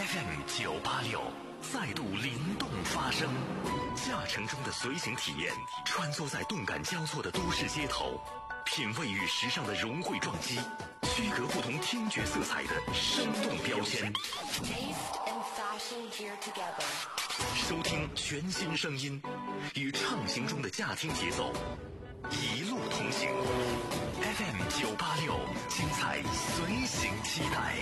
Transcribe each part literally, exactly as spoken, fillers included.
F M 九八六再度灵动发声，驾乘中的随行体验，穿梭在动感交错的都市街头，品味与时尚的融汇撞击，区隔不同听觉色彩的生动标签。收听全新声音，与畅行中的驾听节奏，一路同行。F M 九八六，精彩随行期待。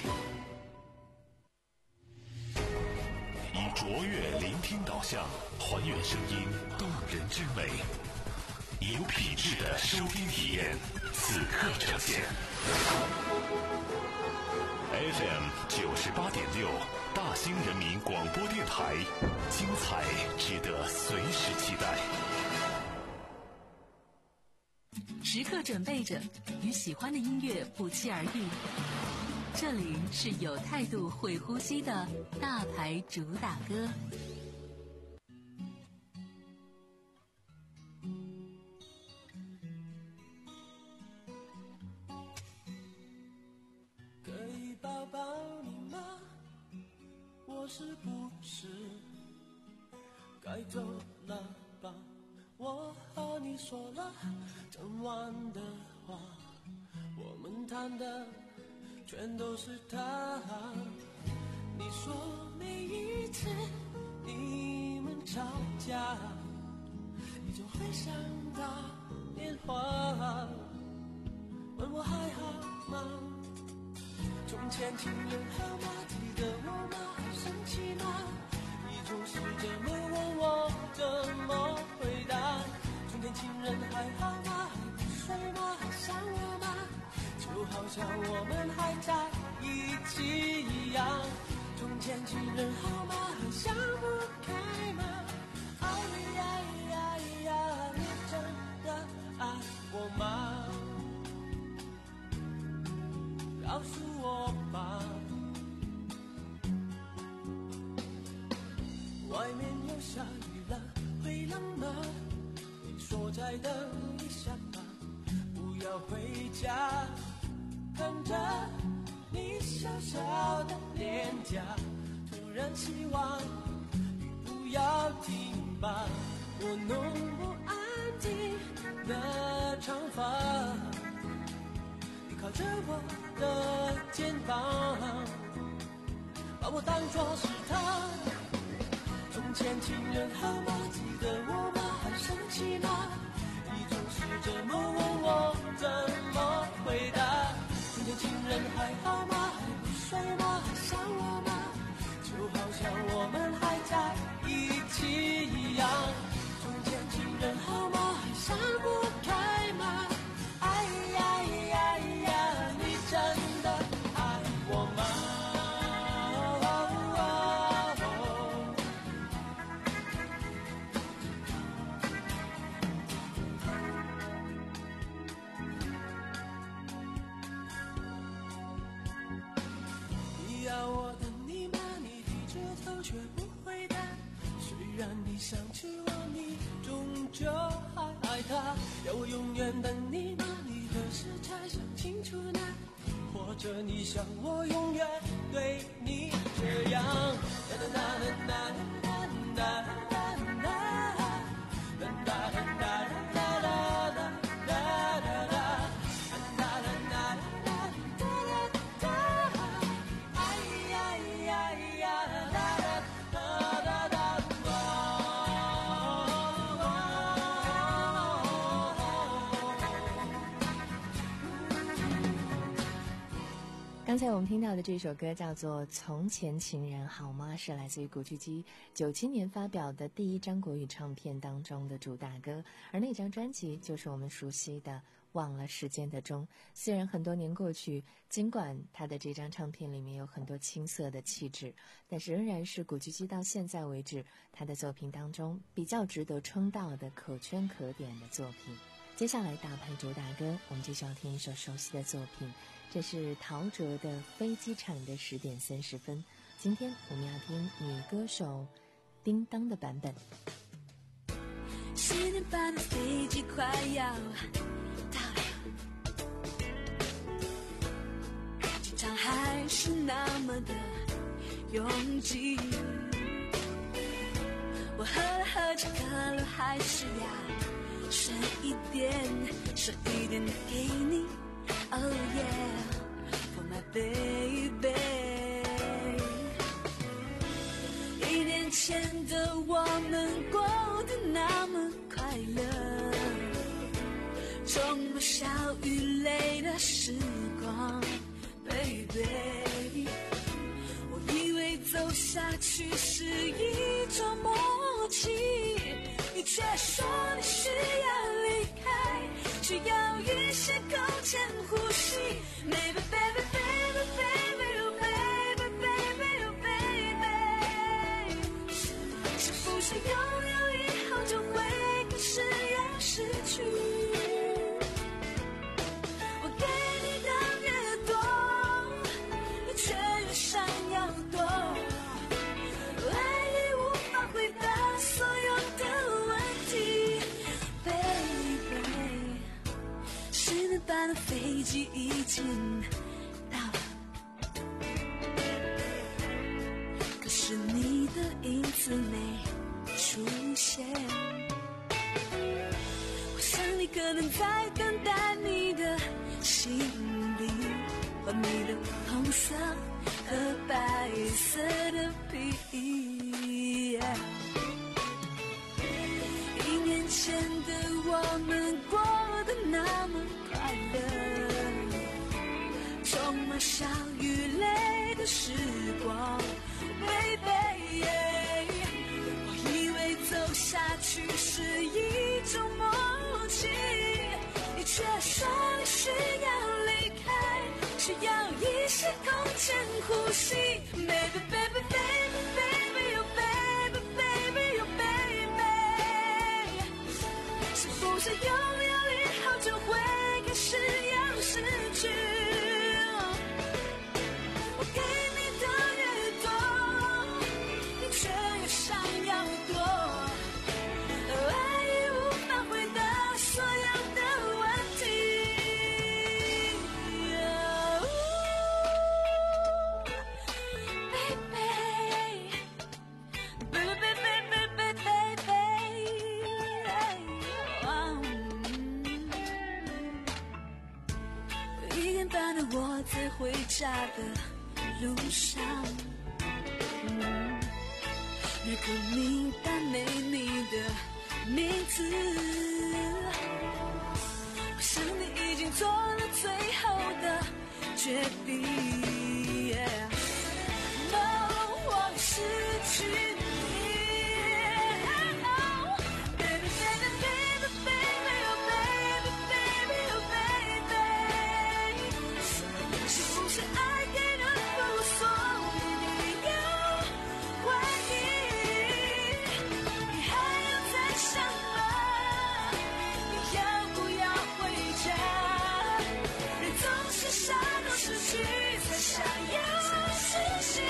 以卓越聆听导向，还原声音动人之美，有品质的收听体验，此刻呈现。F M 九十八点六，大兴人民广播电台，精彩值得随时期待。 时刻准备着，与喜欢的音乐不期而遇。这里是有态度、会呼吸的大牌主打歌。 可以抱抱你吗？我是不是该走了吧？我和你说了整晚的话，我们谈的全都是他。你说每一次你们吵架，你就会想到电话，问我还好吗？从前情人好吗？记得我吗？生气吗？你总是这么问我，怎么回答？从前情人还好吗？还不睡吗？还想我吗？就好像我们还在一起一样。从前情人好吗？还想不开吗？哎呀呀呀，你真的爱我吗？告诉我吧。外面又下雨了，会冷吗？你说再等一下吧，不要回家。看着你小小的脸颊，突然希望雨不要停吧。我弄不安静的长发，你靠着我的肩膀，把我当作是他。从前情人好吗？记得我吗？还生气吗？你总是这么问我，怎么回答？从前情人还好吗？还不睡吗？还想我吗？就好像我们还在一起一样。从前情人好吗？还想不开吗？哎呀呀呀，你真的爱我吗？你要我等你吗？你低着头却不回答。虽然你想起我，你终究还爱他。要我永远等你吗？你何时才想清楚呢？或者你想我永远对你这样？哒哒哒哒哒哒哒哒哒哒哒哒哒。 刚才我们听到的这首歌叫做《从前情人好吗》，是来自于古巨基九七年发表的第一张国语唱片当中的主打歌，而那张专辑就是我们熟悉的《忘了时间的钟》。虽然很多年过去，尽管他的这张唱片里面有很多青涩的气质，但是仍然是古巨基到现在为止他的作品当中比较值得称道的可圈可点的作品。接下来大牌主打歌，我们就需要听一首熟悉的作品，这是陶喆的《飞机场的十点三十分》。今天我们要听女歌手叮当的版本。 十点半的飞机快要到了，机场还是那么的拥挤。我喝了喝着可乐，还是要剩一点，剩一点给你。Oh yeah, for my baby。一年前的我们过得那么快乐，充满笑与泪的时光 ，baby。我以为走下去是一种默契，你却说你需要离开，需要一些空间呼吸。Baby baby baby baby oh baby baby oh baby， 是不是拥有以后就会开始要失去？我给你的越多，你却越想要躲。爱已无法回答所有的问题 ，baby。十点半的飞机已经到了，可是你的影子没出现。我想你可能在等待你的行李和你的红色和白色的皮衣。一年前的我们过得那么快乐，充满笑与泪的时光 ，baby。我以为走下去是一种默契，你却说你需要离开，需要一些空间呼吸。Baby baby baby baby oh baby baby oh baby， 是不是拥有以后就会开始要失去？我给你的越多，你却越想要躲。爱已无法回答所有的问题。一点半的我在回家的路上，日刻名单没你的名字，我想你已经做了最后的决定。No， 我失去你。Baby baby baby baby oh baby baby oh baby， 是不是爱给人无所理由怀疑？你还要再想吗？你要不要回家？人总是傻到失去才想要珍惜。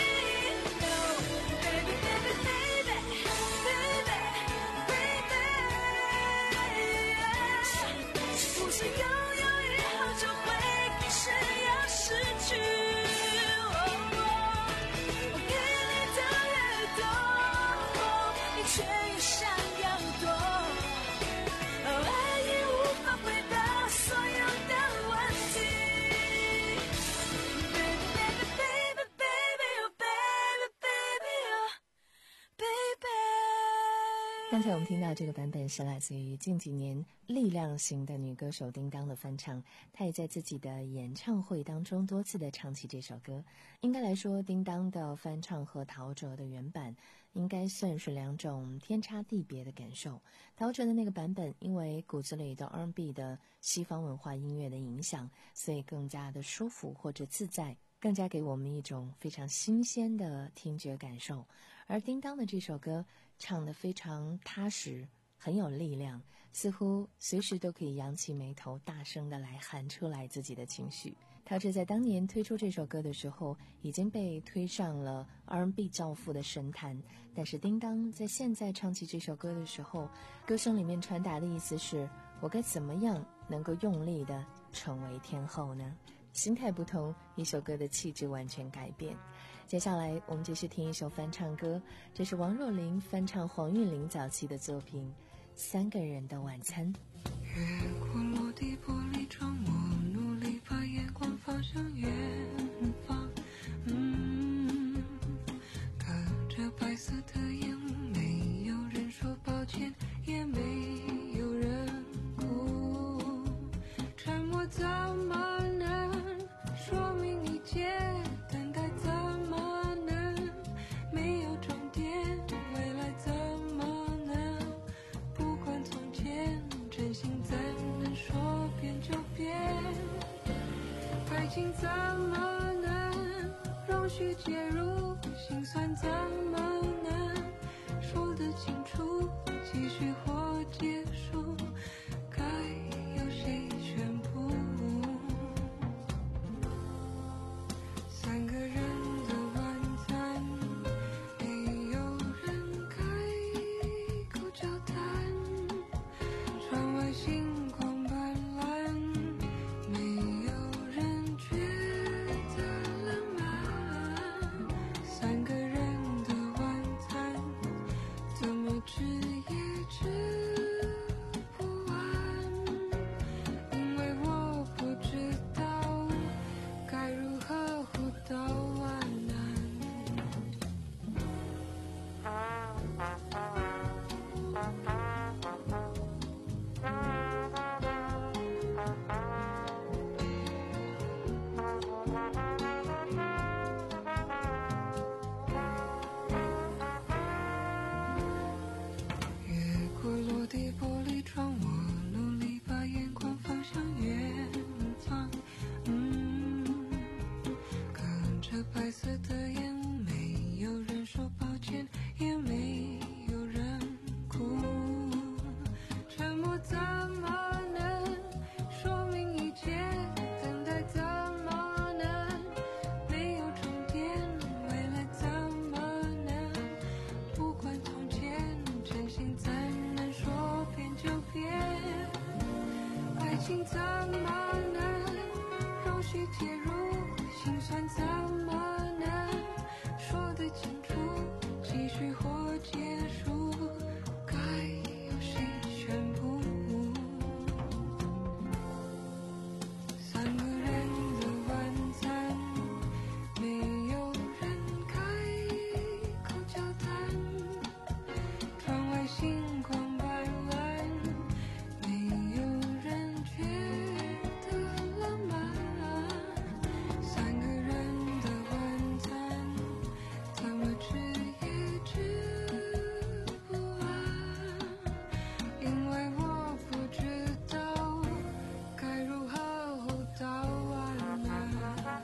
刚才我们听到这个版本是来自于近几年力量型的女歌手叮当的翻唱，她也在自己的演唱会当中多次的唱起这首歌。应该来说，叮当的翻唱和陶喆的原版应该算是两种天差地别的感受。陶喆的那个版本因为骨子里的 R and B 的西方文化音乐的影响，所以更加的舒服或者自在，更加给我们一种非常新鲜的听觉感受。而叮当的这首歌唱得非常踏实，很有力量，似乎随时都可以扬起眉头，大声地来喊出来自己的情绪。陶喆在当年推出这首歌的时候，已经被推上了 R and B 教父的神坛，但是叮当在现在唱起这首歌的时候，歌声里面传达的意思是，我该怎么样能够用力地成为天后呢？心态不同，一首歌的气质完全改变。 接下来我们继续听一首翻唱歌，这是王若琳翻唱黄韵玲早期的作品《三个人的晚餐》。 越过落地玻璃窗，我努力把眼光放向远方，嗯，隔着白色的烟雾，没有人说抱歉，也没有人哭，沉默怎么能说明一切，等待怎么能没有终点，未来怎么能不管从前，真心怎能说变就变，爱情怎么能容许介入，心酸怎么能说得清楚，继续或结束，该由谁宣布，三个人的晚餐，没有人开口交谈，窗外星光斑斓，没有人觉得浪漫，三个人的晚餐，怎么吃也吃不完，因为我不知道该如何互道晚安。越过落地玻璃窗，我努力把眼光放向远方，嗯，隔着白色的烟雾，没有人说抱歉，也没有人哭，沉默怎么能说明一切，等待怎么能没有终点，未来怎么能不管从前，真心怎能说变就变，爱情怎么能容许介入，心酸怎么能说得清楚，继续或结束，该由谁宣布，三个人的晚餐，没有人开口交谈，窗外星光斑斓，没有人觉得浪漫，三个人的晚餐，怎么吃也吃不完，因为我不知道该如何互道晚安，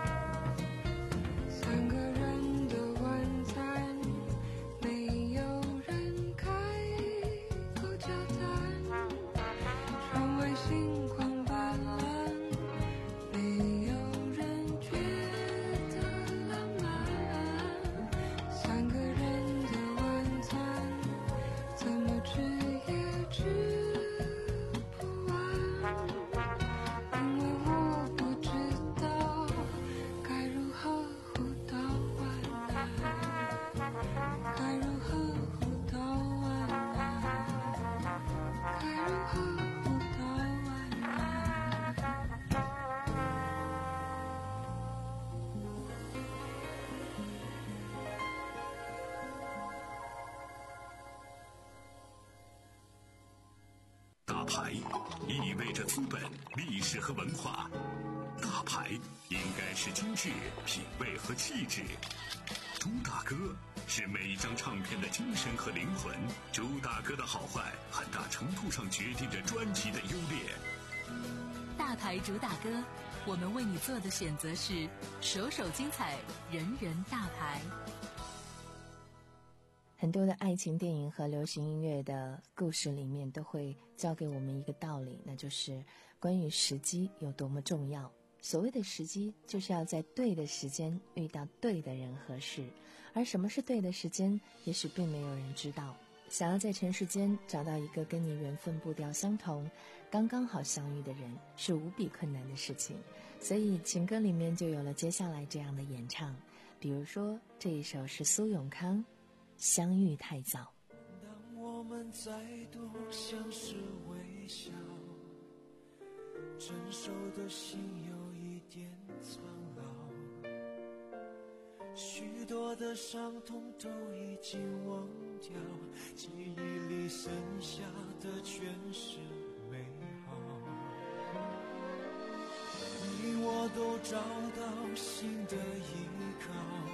三个人的晚餐，没有人开口交谈，窗外星光斑斓，没有人觉得浪漫，三个人的晚餐，怎么吃也吃不完，因为我不知道该如何互道晚安，该如何互道晚安，该如何互道晚安。 大牌意味着资本、历史和文化，大牌应该是精致、品味和气质。朱大哥是每一张唱片的精神和灵魂，朱大哥的好坏很大程度上决定着专辑的优劣。 大牌主打歌，我们为你做的选择是首首精彩，人人大牌。 很多的爱情电影和流行音乐的故事里面都会教给我们一个道理，那就是关于时机有多么重要。所谓的时机，就是要在对的时间遇到对的人和事，而什么是对的时间，也许并没有人知道。想要在尘世间找到一个跟你缘分步调相同、刚刚好相遇的人，是无比困难的事情。所以情歌里面就有了接下来这样的演唱， 比如说这一首是苏永康《相遇太早》。 当我们再度相视微笑，成熟的心有一点苍老，许多的伤痛都已经忘掉，记忆里剩下的全是美好。你我都找到新的依靠，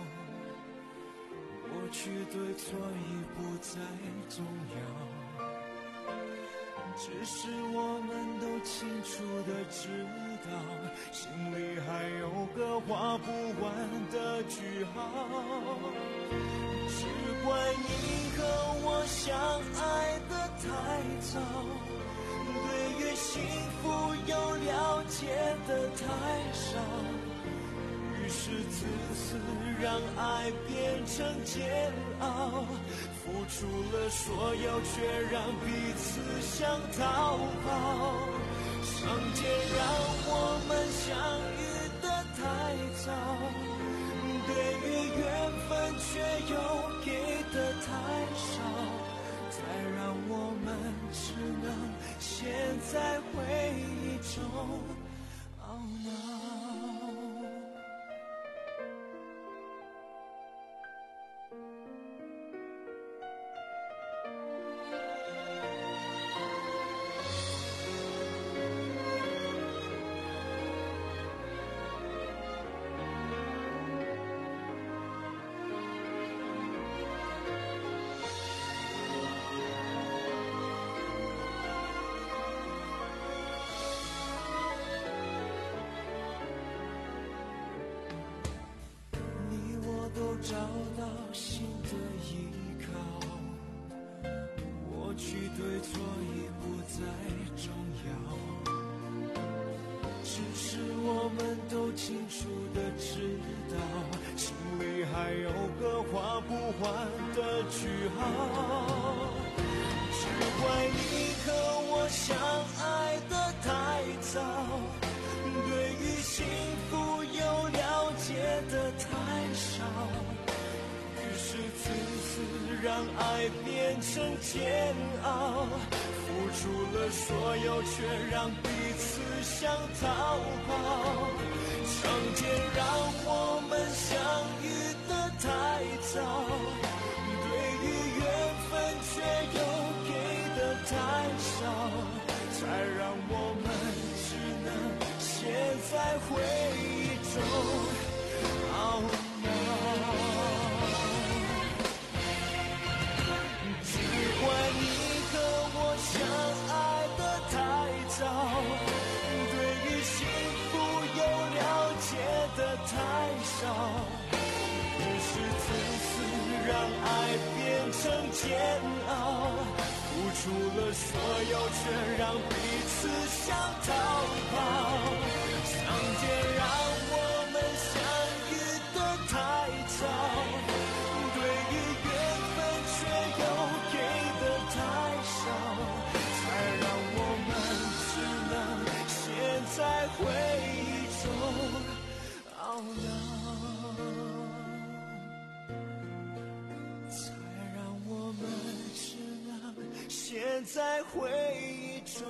过去对错已不再重要，只是我们都清楚地知道，心里还有个画不完的句号。只怪你和我相爱的太早，对于幸福有了解的太少，于是自私让爱变成煎熬，付出了所有却让彼此想逃跑。上天让我们相遇的太早，对于缘分却又给的太少，才让我们只能陷在回忆中懊恼。找到新的依靠，过去对错已不再重要，只是我们都清楚地知道，心里还有个画不完的句号。只怪你和我相爱的太早，对于幸福有了解的太少，自私让爱变成煎熬，付出了所有却让彼此想逃跑。上天让我们相遇的太早，对于缘分却又给的太少，才让我们只能陷在回忆中懊恼。怪你和我相爱的太早，对于幸福有了解的太少，于是自私让爱变成煎熬，付出了所有却让彼此想逃跑。上天让我们相遇的太早，对于缘分却又给太少，才让我们只能陷在回忆中懊恼，才让我们只能陷在回忆中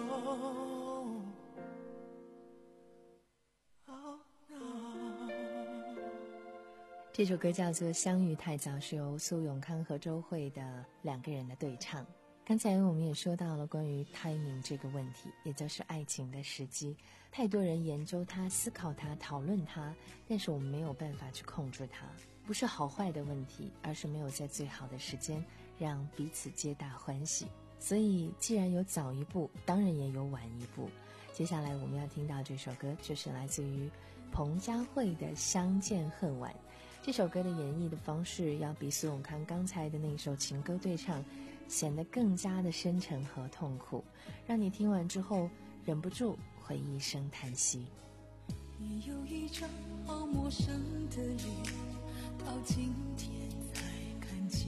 懊恼。 这首歌叫做《相遇太早》，是由苏永康和周蕙的两个人的对唱。刚才我们也说到了关于 timing 这个问题，也就是爱情的时机。太多人研究它、思考它、讨论它，但是我们没有办法去控制它。不是好坏的问题，而是没有在最好的时间让彼此皆大欢喜。所以既然有早一步，当然也有晚一步。接下来我们要听到这首歌，就是来自于彭佳慧的《相见恨晚》。这首歌的演绎的方式要比苏永康刚才的那首情歌对唱显得更加的深沉和痛苦，让你听完之后忍不住会一声叹息。 你有一张好陌生的脸，到今天才看见，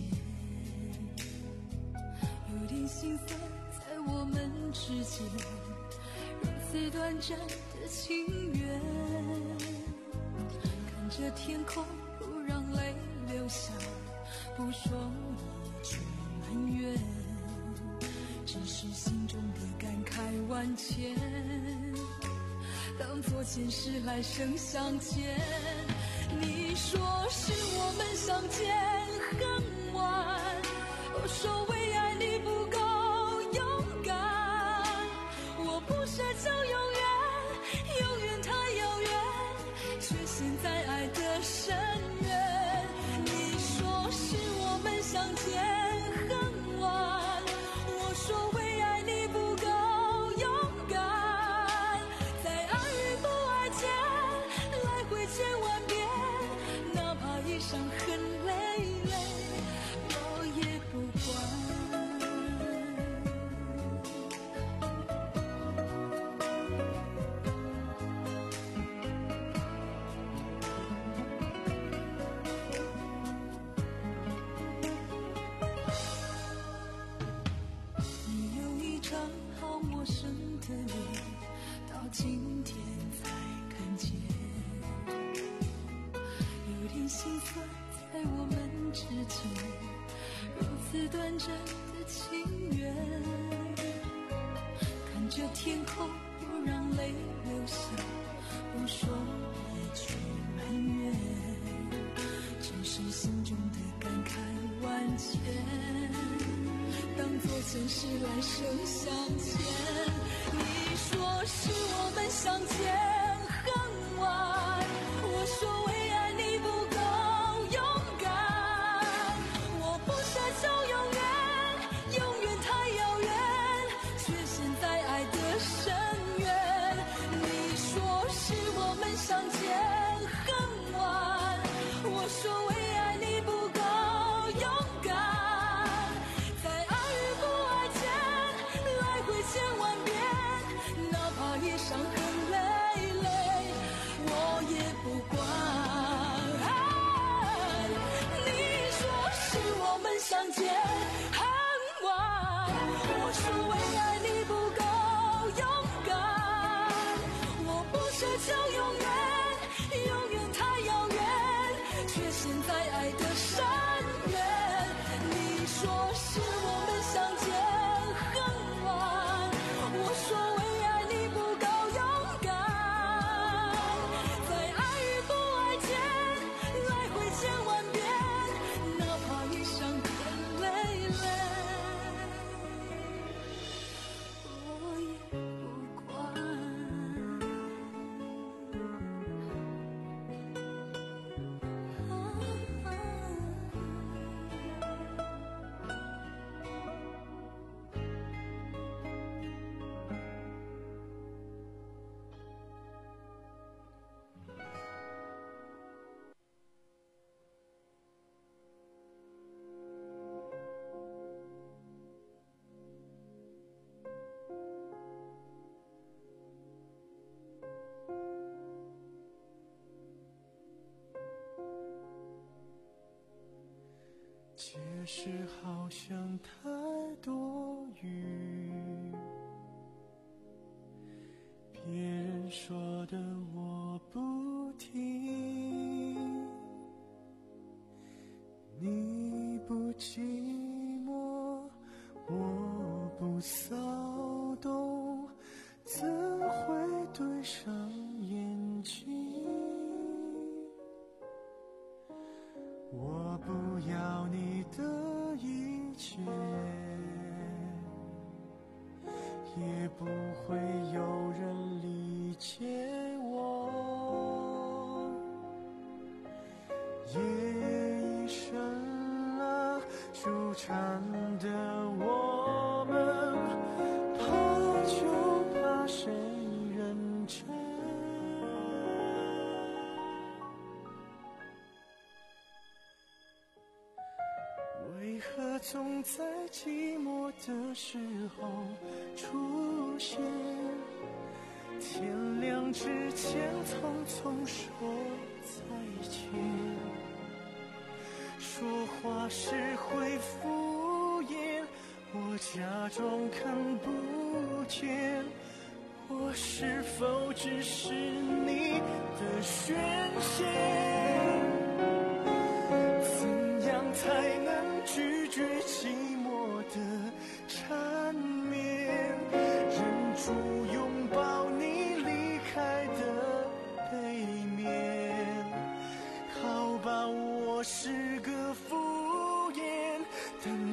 有点心酸在我们之间，如此短暂的情缘，看着天空不让泪不说你却埋怨，只是心中的感慨万千。当作前世来生相欠，你说是我们相见恨晚，我说为爱你不够勇敢，我不奢求永远，永远太遥远，却陷在爱的深渊。你说是我们相见恨晚，我说为爱你不够勇敢，在爱与不爱间来回千万遍，哪怕一生很累累，我也不管。你有一张好陌生的脸，到今天才看见，有点心酸在我们之间，如此短暂的情缘，看着天空不让泪流下，不说也却埋怨，只是心中的感慨万千，当作前世来生相欠。你说是我们相见恨晚，我说为爱你不够勇敢，我不奢求永远，永远太遥远，却陷在爱的深渊。你说是我们相见恨晚，我说为爱你不够勇敢，在爱与不爱间来回千万遍，哪怕一生很累累，我也不管。你说是我们相见恨晚，我说为爱你不够勇敢，我不奢求永远，永远太遥远，却陷在爱的深渊。你说是我们相见恨晚，我说为爱你不够勇敢，在爱与不爱间来回千万遍，哪怕一生很累累，我也不管。 解释好像太多余，别人说的我不听，你不寂寞，我不骚动，怎会对上眼睛？我不要你的一切，也不会有人理解我。夜已深了，纠缠的我们，怕就怕谁认真。为何总在寂寞的时候出现？天亮之前匆匆说再见，说话时会敷衍，我假装看不见，我是否只是你的宣泄？怎样才能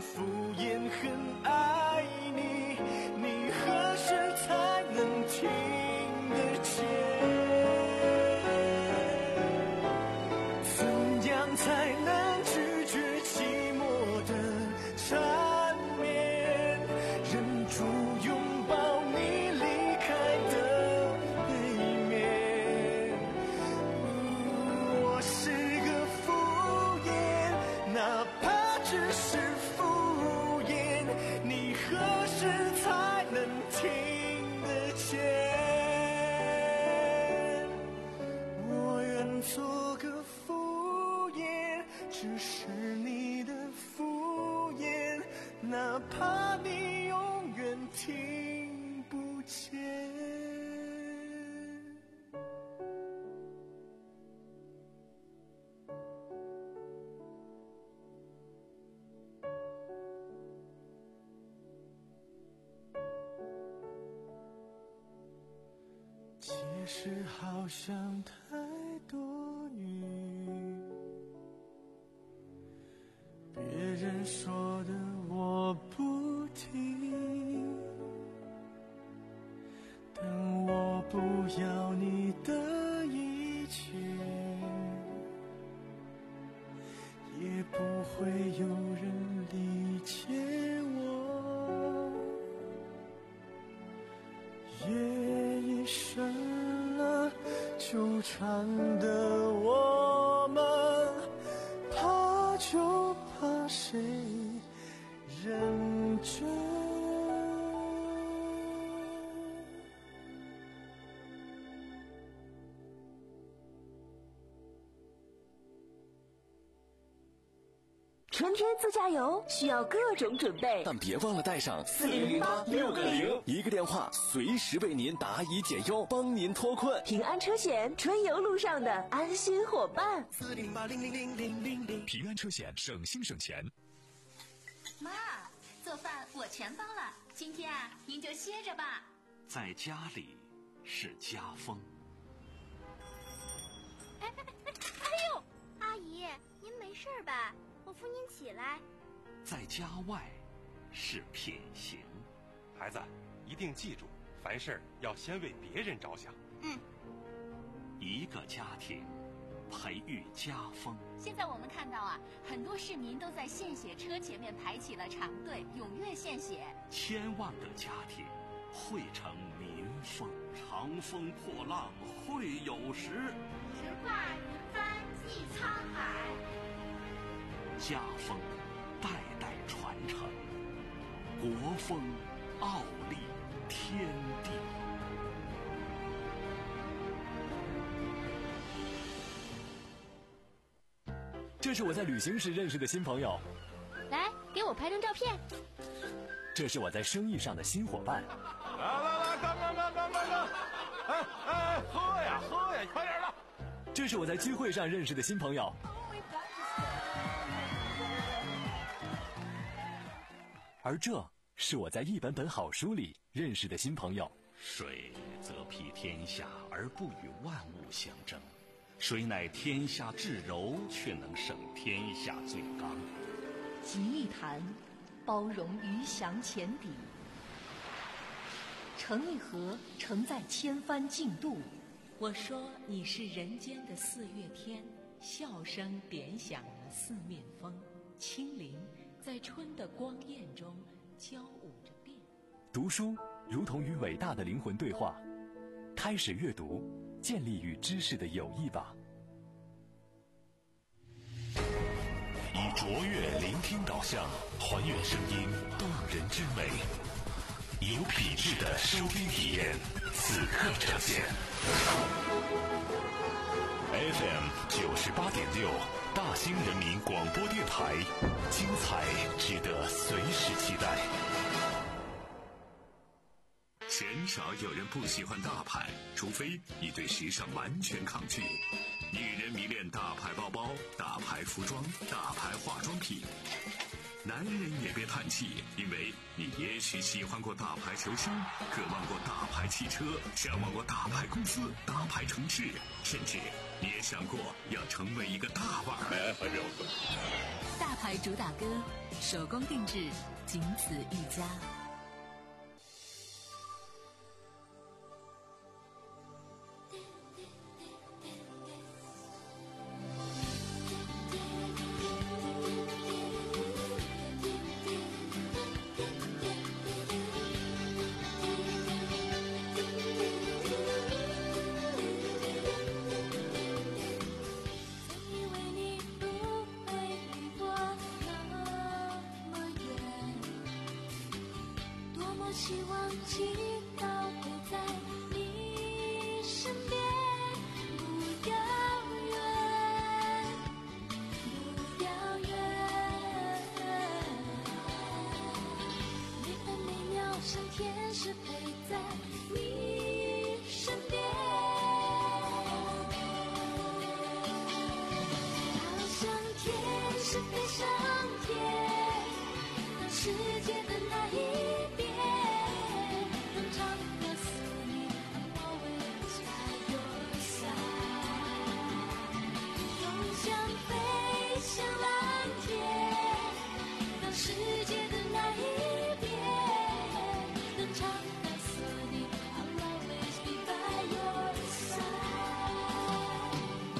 敷衍，很爱你，你何时才能听得见？怎样才能拒绝寂寞的缠绵，忍住拥抱你离开的背面？我是个敷衍，哪怕只是敷衍，你何时才能听得见？我愿做个敷衍，只是你的敷衍，哪怕你永远听不见。其实好像太多余，别人说的我不听，但我不要你的一切，也不会有人理解我。夜已深了，纠缠的我们，怕就怕谁认真。 春天自驾游需要各种准备， 但别忘了带上四零零八六个零， 一个电话随时为您答疑解忧，帮您脱困。 平安车险，春游路上的安心伙伴。 四零八零零零零零零， 平安车险，省心省钱。 妈，做饭我全包了，今天啊，您就歇着吧。 在家里是家风。 哎哎哎哎呦，阿姨，您没事吧？我扶您起来。 在家外是品行。 孩子，一定记住，凡事要先为别人着想。 嗯。 一个家庭培育家风。 现在我们看到啊，很多市民都在献血车前面排起了长队，踊跃献血。 千万个家庭汇成民风，长风破浪会有时， 直挂云帆济沧海。 家风代代传承，国风傲立天地。这是我在旅行时认识的新朋友， 来，给我拍张照片。 这是我在生意上的新伙伴。 来来来，干干干干干干！哎哎，喝呀喝呀，快点的！ 这是我在聚会上认识的新朋友。而这是我在一本本好书里认识的新朋友。水则披天下而不与万物相争，水乃天下至柔，却能胜天下最刚。 集一坛，包容鱼翔浅底；盛一盒，盛在千帆竞渡。我说你是人间的四月天，笑声点响了四面风，清灵在春的光艳中交舞着变。 读书如同与伟大的灵魂对话，开始阅读，建立与知识的友谊吧。以卓越聆听导向，还原声音动人之美，有品质的收听体验，此刻呈现。F M 九十八点六，大兴人民广播电台，精彩值得随时期待。鲜少有人不喜欢大牌，除非你对时尚完全抗拒。女人迷恋大牌包包、大牌服装、大牌化妆品。男人也别叹气，因为你也许喜欢过大牌球星，渴望过大牌汽车，向往过大牌公司、大牌城市，甚至你也想过要成为一个大腕儿。 大拍主打歌，手工定制，仅此一家。 希望祈祷会在你身边，不遥远，不遥远。每分每秒像天使陪在你身边，好像天使飞上天，到世界的那一边。像蓝天，到世界的那一边，能唱到死你 I'll always be by your side。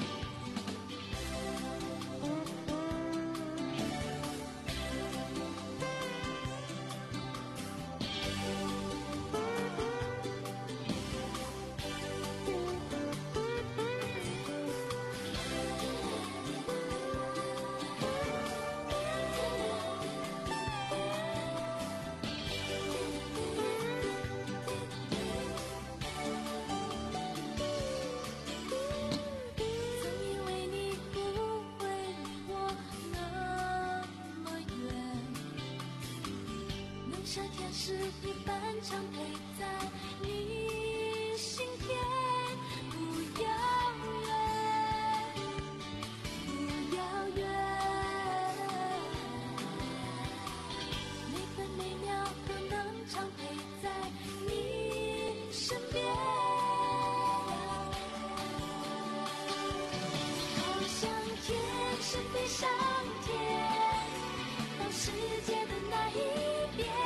像天使一般常陪在你心田，不遥远，不遥远。每分每秒都能常陪在你身边，好像天使飞上天，到世界的那一边。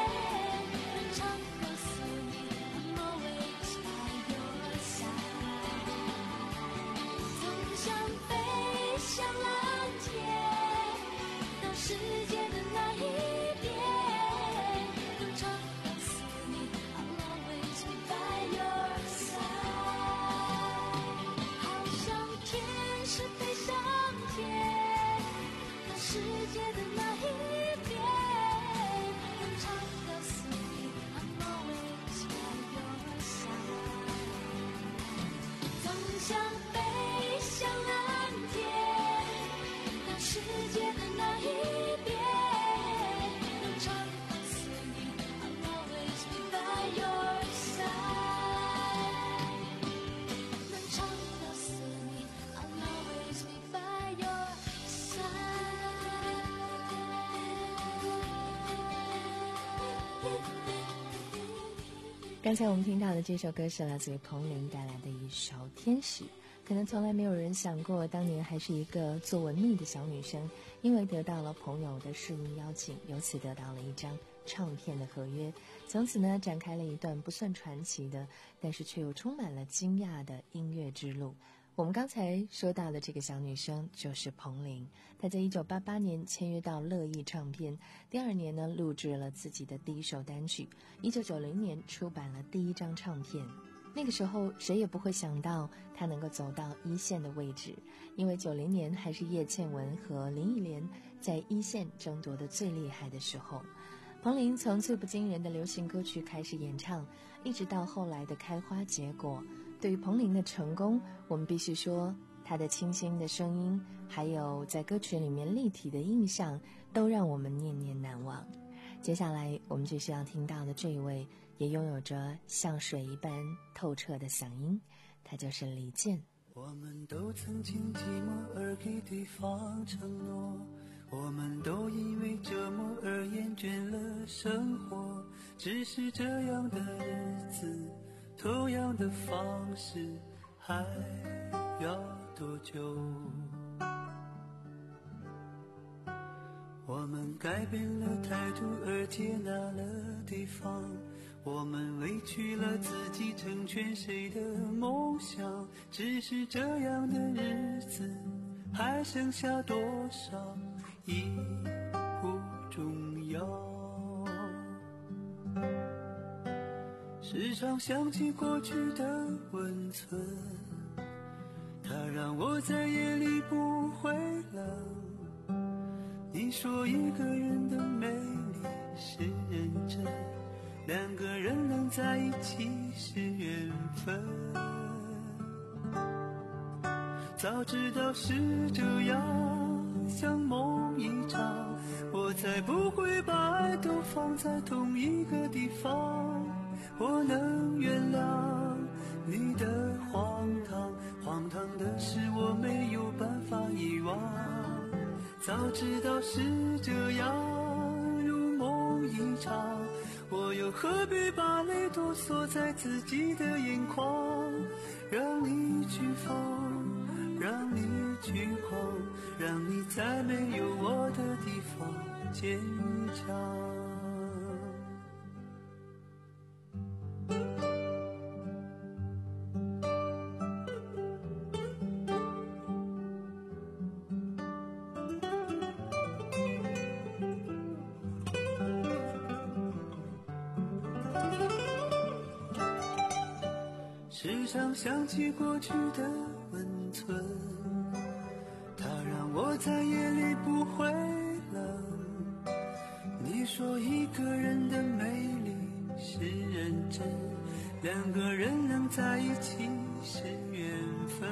像蓝天，到世界的那一边，能唱到死你 I'll always be by your side。 好像天使飞上天，到世界的那一边，能唱到死你 I'll always by your side。 总想飞向蓝天，世界的那一边，能唱到死你 I'll always be by your side。 能唱到死你 I'll always be by your side。 刚才我们听到的这首歌是来自于彭羚带来的一首《天使》。可能从来没有人想过，当年还是一个做文秘的小女生，因为得到了朋友的试音邀请，由此得到了一张唱片的合约，从此呢展开了一段不算传奇的，但是却又充满了惊讶的音乐之路。我们刚才说到的这个小女生就是彭羚，她在一九八八年签约到乐意唱片，第二年呢录制了自己的第一首单曲，一九九零年出版了第一张唱片。那个时候谁也不会想到她能够走到一线的位置，因为九零年还是叶倩文和林忆莲在一线争夺的最厉害的时候。彭羚从最不惊人的流行歌曲开始演唱，一直到后来的开花结果。对于彭羚的成功，我们必须说她的清新的声音，还有在歌曲里面立体的印象，都让我们念念难忘。接下来我们继续要听到的这一位，也拥有着像水一般透彻的嗓音，他就是李健。 我们都曾经寂寞而给对方承诺，我们都因为折磨而厌倦了生活，只是这样的日子，同样的方式，还要多久？ 我们改变了态度而接纳了对方，我们委屈了自己成全谁的梦想，只是这样的日子还剩下多少已不重要。时常想起过去的温存，它让我在夜里不会冷。你说一个人的美丽是认真，两个人能在一起是缘分。早知道是这样，像梦一场，我才不会把爱都放在同一个地方。我能原谅你的荒唐，荒唐的是我没有办法遗忘。早知道是这样，如梦一场，我又何必把泪都锁在自己的眼眶。让你去疯，让你去狂，让你在没有我的地方坚强。时常想起过去的温存，它让我在夜里不会冷。你说一个人的美丽是认真，两个人能在一起是缘分。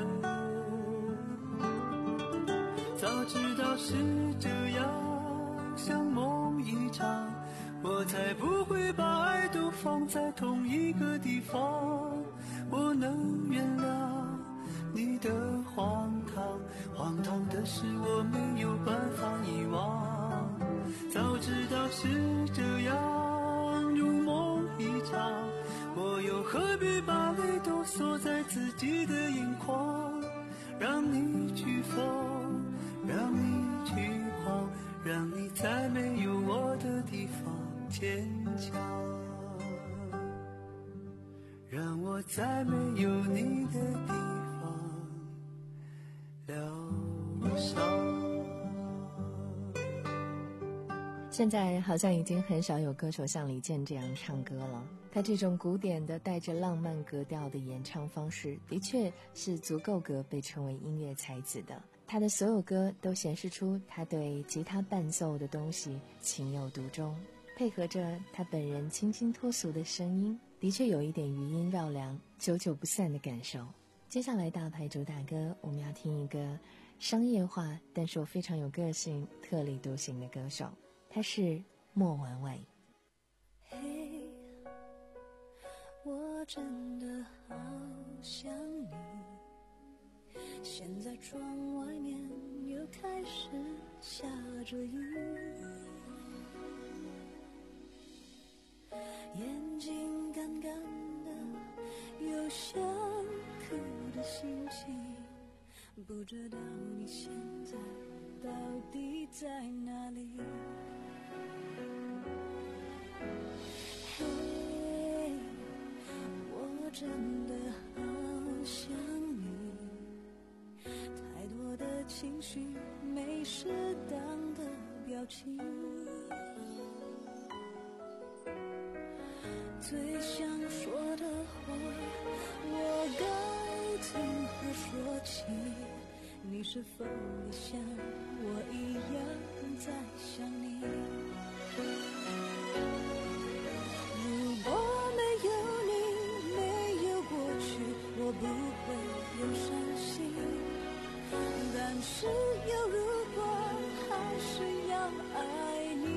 早知道是这样，像梦一场，我才不会把爱都放在同一个地方。我能原谅你的荒唐，荒唐的是我没有办法遗忘。早知道是这样，如梦一场，我又何必把泪都锁在自己的眼眶。让你去疯，让你去狂，让你在没有我的地方坚强。让我在没有你的地方疗伤。 现在好像已经很少有歌手像李健这样唱歌了，他这种古典的带着浪漫格调的演唱方式的确是足够格被称为音乐才子的。他的所有歌都显示出他对吉他伴奏的东西情有独钟，配合着他本人清新脱俗的声音，的确有一点余音绕梁久久不散的感受。接下来大牌主打歌，我们要听一个商业化但是我非常有个性特立独行的歌手，他是莫文蔚。 嘿、hey, 我真的好想你，现在窗外面又开始下着雨，眼睛干干的，有想哭的心情，不知道你现在到底在哪里。嘿、hey, 我真的好想你，太多的情绪没适当的表情，最想说的话我该从何说起，你是否也像我一样在想你？如果没有你，没有过去，我不会有伤心，但是有如果还是要爱你。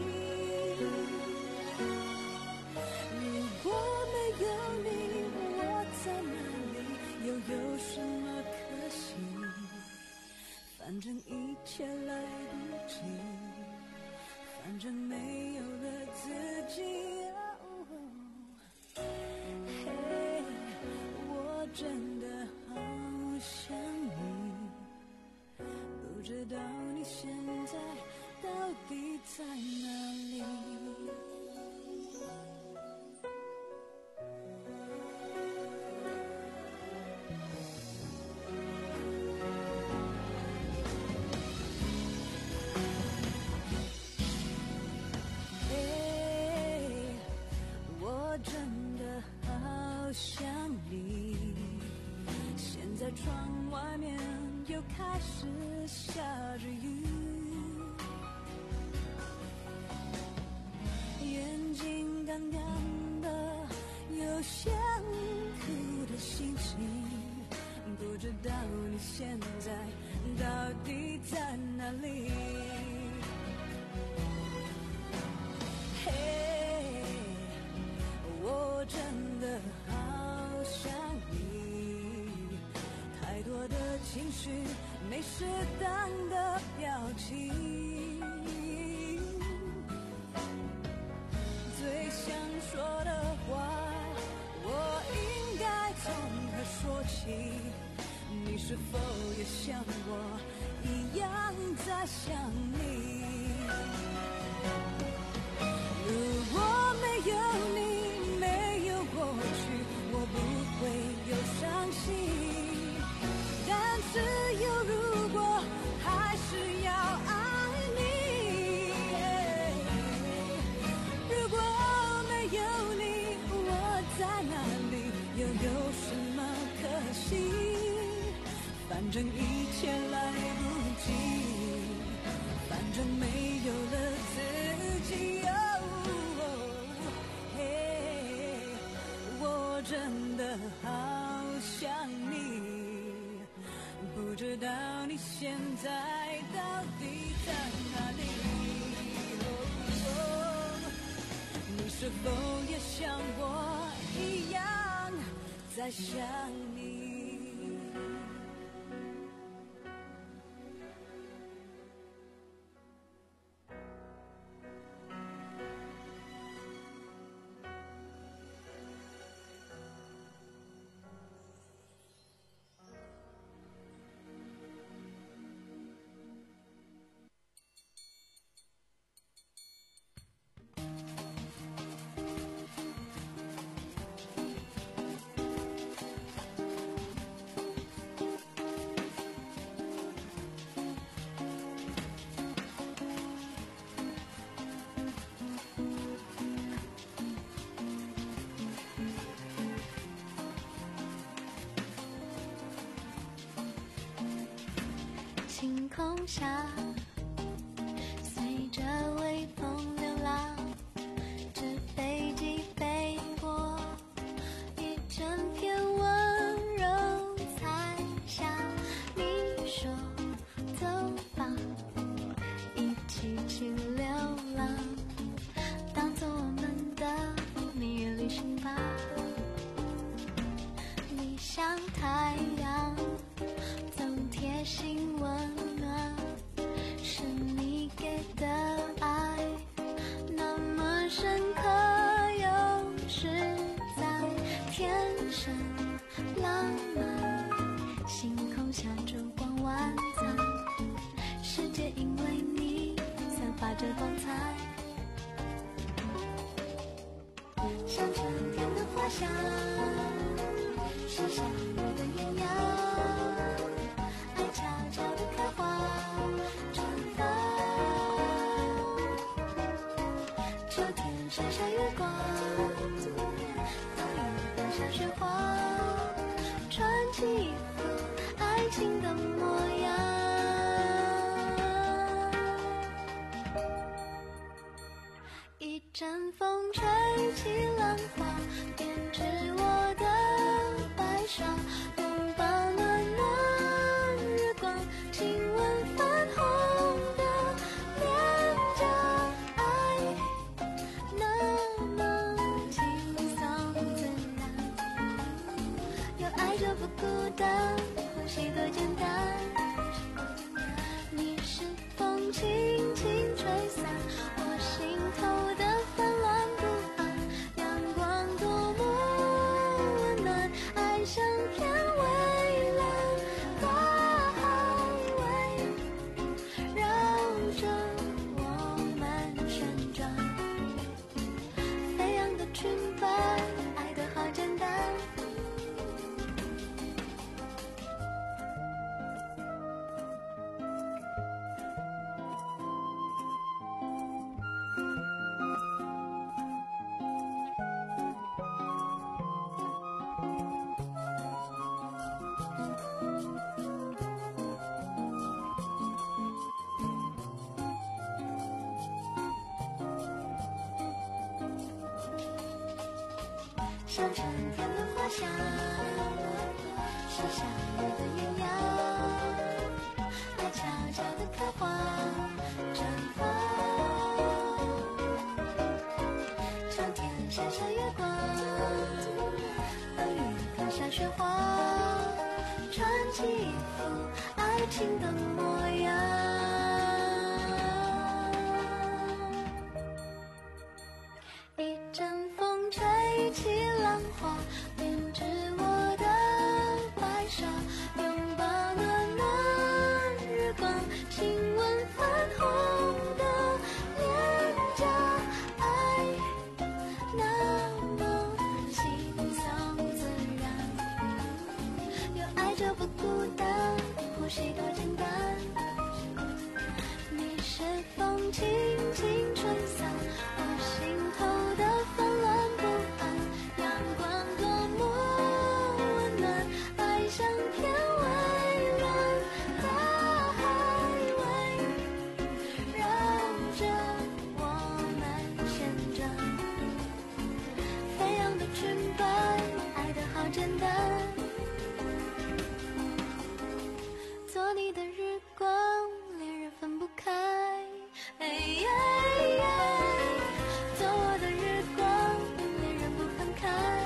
如果没有你，我在哪里，又有什么可惜？反正一切来不及，反正没有了自己。嘿、oh, 我真的好想你，不知道你现在到底在哪里？窗外面又开始下着雨，眼睛干干的，有想哭的心情，不知道你现在到底在哪里？嘿，我真的好想你，太多的情绪，没适当的表情，最想说的话，我应该从何说起？你是否也像我一样在想你？如果没有你，没有过去，我不会有伤心。但只有如果，还是要爱你。如果没有你，我在哪里，又有什么可惜？反正一切来不及，反正没有了自己。哦，嘿，我真的好想你，不知道你现在到底在哪里？哦，你是否也像我一样在想你？ 晴空下，随着微风流浪，纸飞机飞过一整片温柔彩霞。你说走吧，一起去流浪，当作我们的蜜月旅行吧。你像太阳，总贴心温暖，是你给的爱，那么深刻又实在，天生浪漫。星空下烛光晚餐，世界因为你散发着光彩，像春天的花香，是夏日的艳阳，爱悄悄地刻画绽放。秋天晒晒月光，冬雨般像雪花，传起一幅爱情的模样。一阵风吹起浪花，编织我的白纱，拥抱暖暖日光，亲吻泛红的脸颊，爱那么轻松自然，有爱就不孤单，呼吸多简单。 像春天的花香，是夏日的艳阳，爱悄悄地开花绽放。秋天闪闪月光，等雨刚下雪花，穿起一副爱情的模样。一阵风吹起浪花，编织我的白纱，拥抱暖暖日光，亲吻泛红的脸颊，爱那么轻松自然，有爱就不孤单，呼吸多简单。你是风轻轻吹散我心头的纷乱不安，阳光多么温暖，爱像片微乱，大海围绕着我们旋转，飞扬的裙摆，爱得好简单，做你的日光，恋人分不开。哎呀做我的日光，恋人不分开。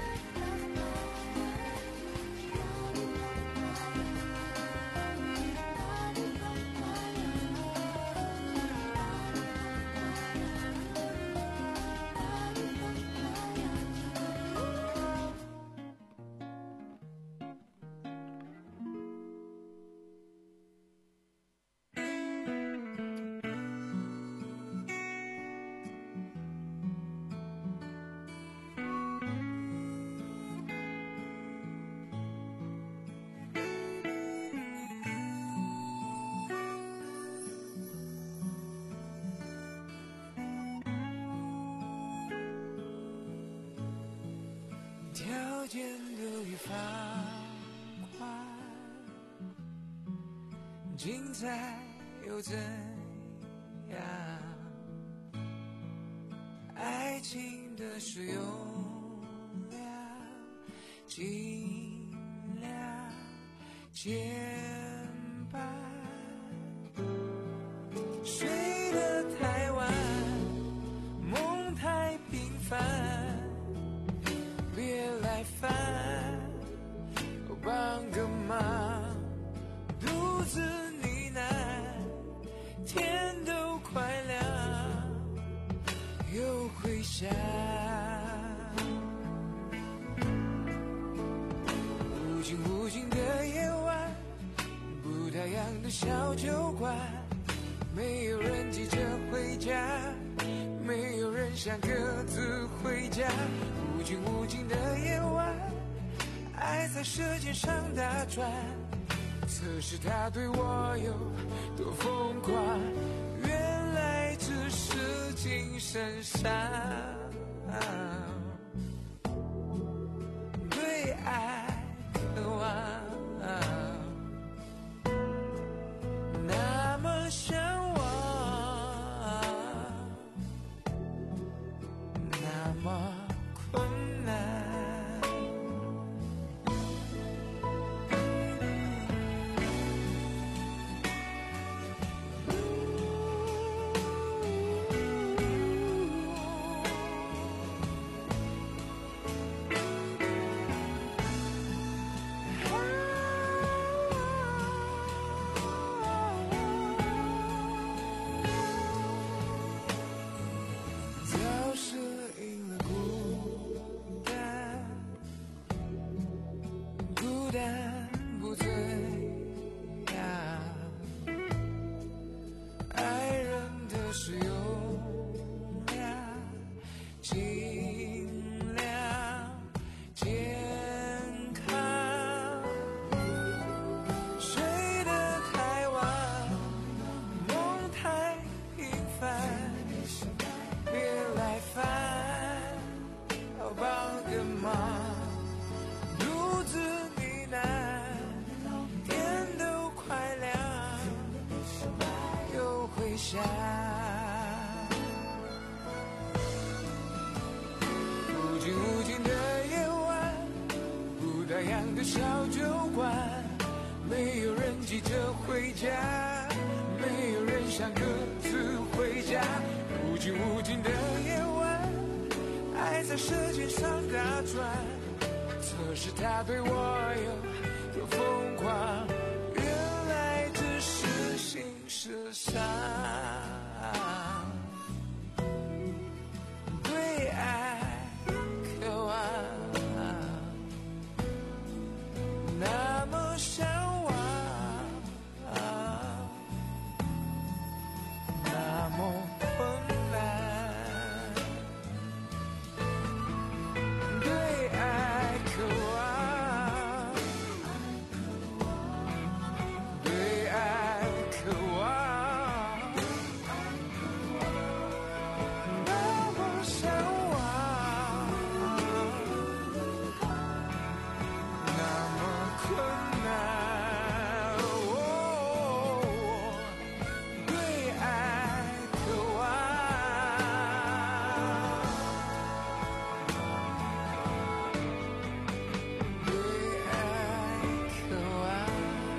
条件都已放宽，精彩又怎样？爱情的使用量，尽量减半。睡得太晚，梦太平凡，别来烦，帮个忙，独自呢喃，天都快亮，又回想。无尽无尽的夜晚，不打烊的小酒馆，没有人急着回家，没有人想各自回家。无尽无尽的夜晚，爱在舌尖上打转，测试他对我有多疯狂，原来只是精神上对爱渴望，那么向往，那么困难。 个小酒馆，没有人急着回家，没有人想各自回家。无尽无尽的夜晚，爱在舌尖上打转，测试他对我有多疯狂，原来只是心事上对爱渴望，那么向往，那么困难，对爱渴望，对爱渴望，那么向往，那么困难，哦，对爱渴望，对爱渴望。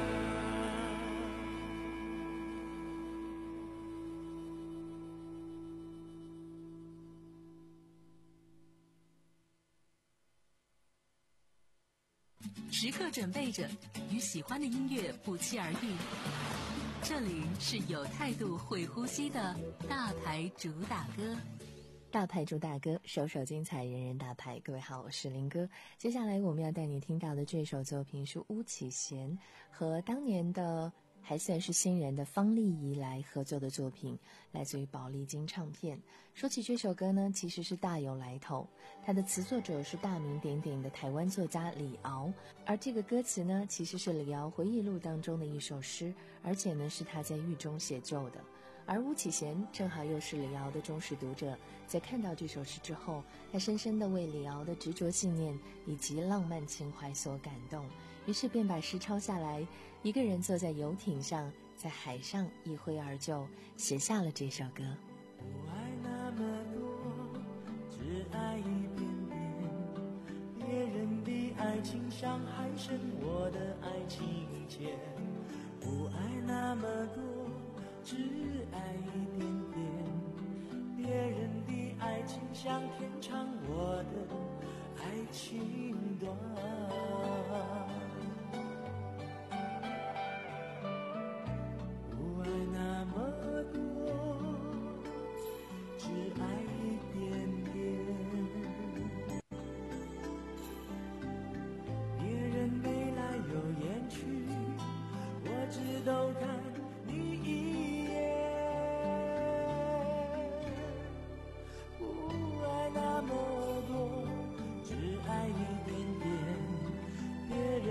时刻准备着，与喜欢的音乐不期而遇。这里是有态度、会呼吸的大牌主打歌。 大牌主打歌，首首精彩，人人大牌。各位好，我是林哥。接下来我们要带你听到的这首作品是巫启贤和当年的还算是新人的方丽仪来合作的作品，来自于宝丽金唱片。说起这首歌呢，其实是大有来头，它的词作者是大名鼎鼎的台湾作家李敖，而这个歌词呢，其实是李敖回忆录当中的一首诗，而且呢是他在狱中写就的。而巫启贤正好又是李敖的忠实读者，在看到这首诗之后，他深深地为李敖的执着信念以及浪漫情怀所感动，于是便把诗抄下来，一个人坐在游艇上，在海上一挥而就，写下了这首歌。 不爱那么多，只爱一点点，别人的爱情伤害深我的爱情浅，不爱那么多，只爱一点点，别人的爱情像天长，我的爱情短。不爱那么多，只爱一点点，别人眉来有眼去，我只都看你一眼。不爱那么多，只爱一点点，别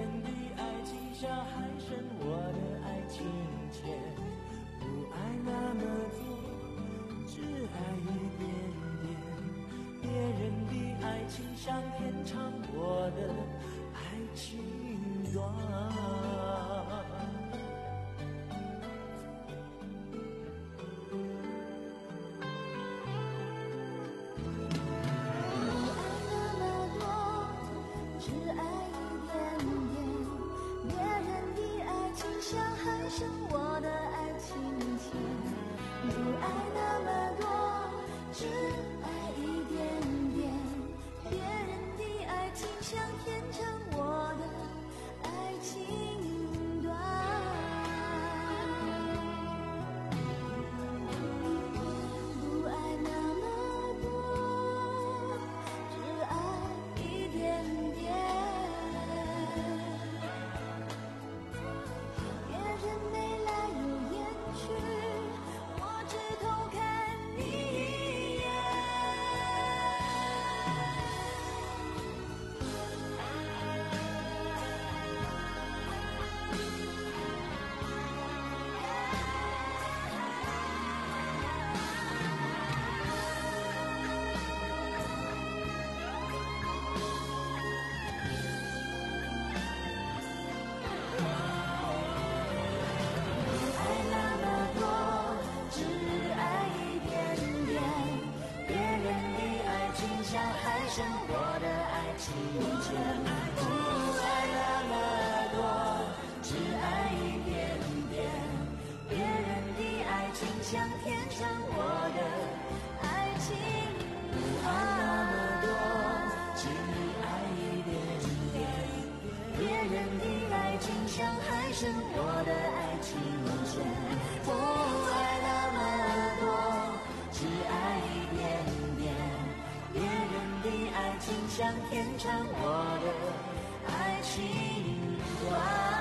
向天长，我的爱情不爱那么多，只爱一点点。 别人的爱情像海深，我的爱情深。不爱那么多，只爱一点点。别人的爱情像天长，我的爱情短。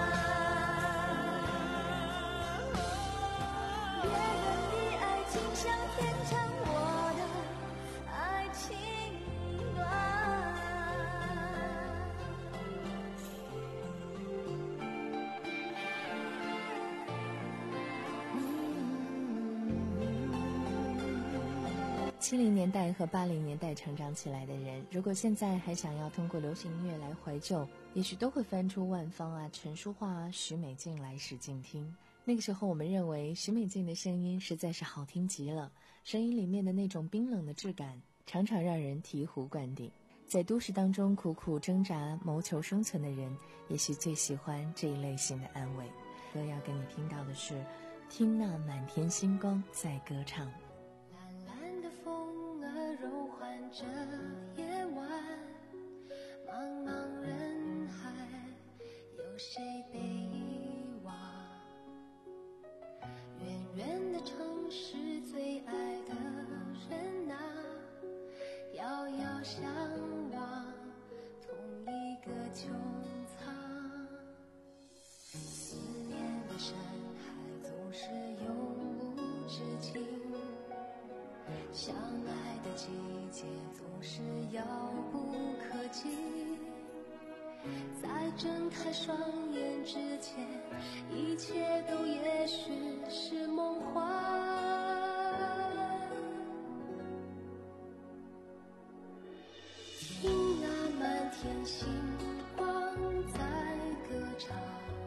别人的爱情像天长，我的爱情短。 七零年代和八零年代成长起来的人，如果现在还想要通过流行音乐来怀旧，也许都会翻出万芳啊、陈淑桦啊、许美静来使劲听。那个时候我们认为许美静的声音实在是好听极了，声音里面的那种冰冷的质感常常让人醍醐灌顶。在都市当中苦苦挣扎谋求生存的人，也许最喜欢这一类型的安慰。歌要给你听到的是听那满天星光在歌唱。 柔环着夜晚，茫茫人海，有谁被遗忘？远远的城市，最爱的人啊，遥遥相望，同一个穹苍。思念的山海总是永无止境，相爱的季节总是遥不可及，在睁开双眼之前，一切都也许是梦幻。听那满天星光在歌唱，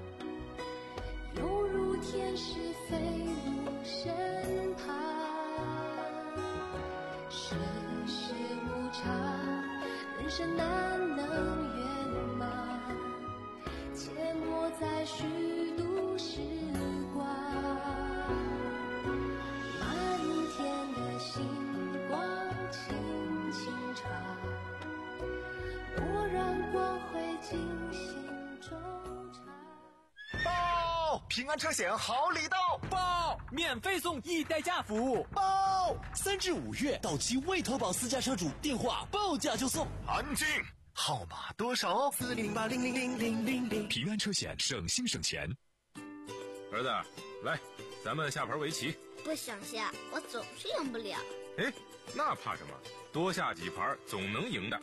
犹如天使飞入身旁。世事无常，人生难能圆满，阡陌在虚度时光。满天的星光轻轻唱，我让光辉进心中插。 报！平安车险好礼到！ 报！免费送一代驾服务！ 报！三至五月到期未投保私家车主，电话报价就送。安静！号码多少？四零零八零零零零零零。 平安车险，省心省钱。 儿子，来，咱们下盘围棋。 不想下，我总是赢不了。 哎，那怕什么？多下几盘总能赢的。